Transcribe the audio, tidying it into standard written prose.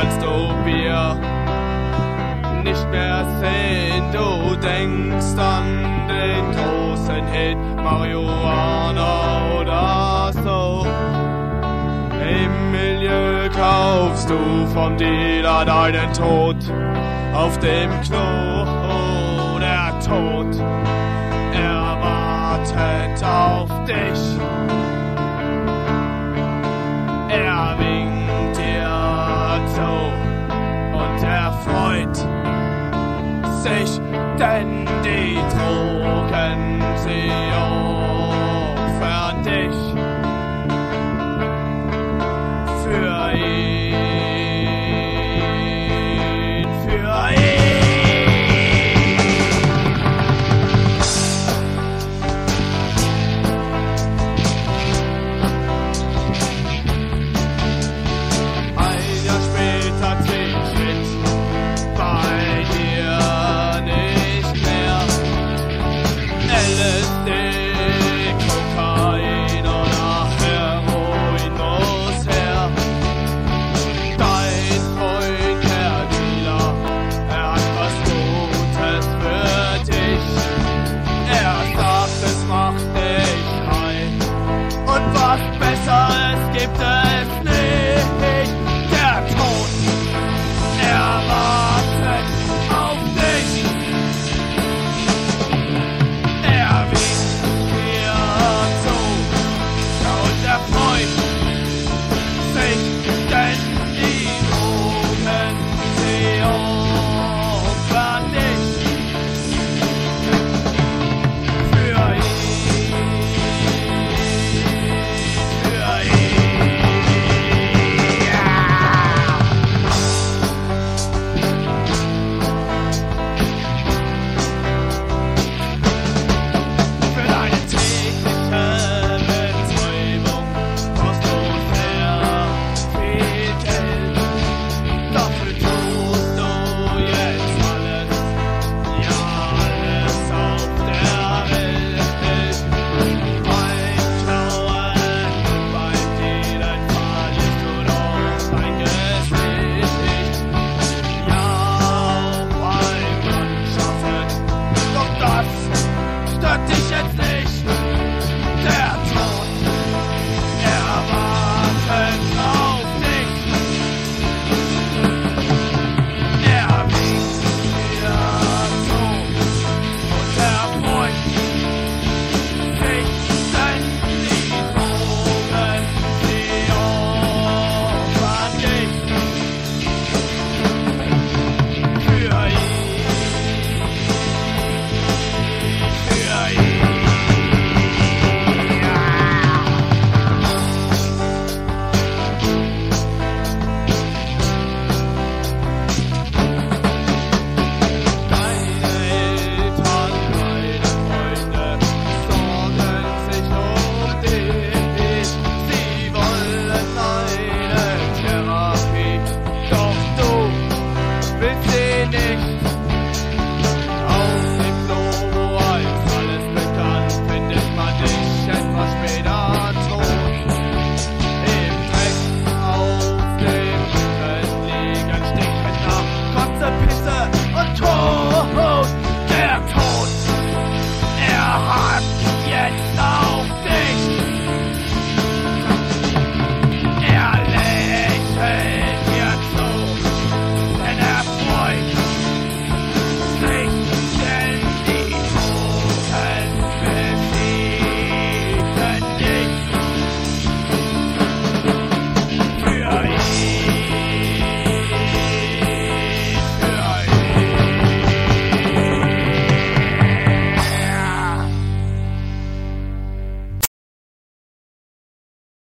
kannst du Bier nicht mehr sehen. Du denkst an den großen Hit Marihuana oder so. Im Milieu kaufst du vom Dealer deinen Tod. Auf dem Klo, oh, der Tod, er wartet auf dich. Er winkt dir zu und er freut sich, denn die Drogen, sie opfern dich für ihn, für ihn. Ein Jahr später zählt Schritt bei dir nicht mehr. LSD, Kokain oder Heroin muss her. Dein Freund, der Dealer, er hat was Gutes für dich. Er sagt, es macht dich high und was Besseres gibt es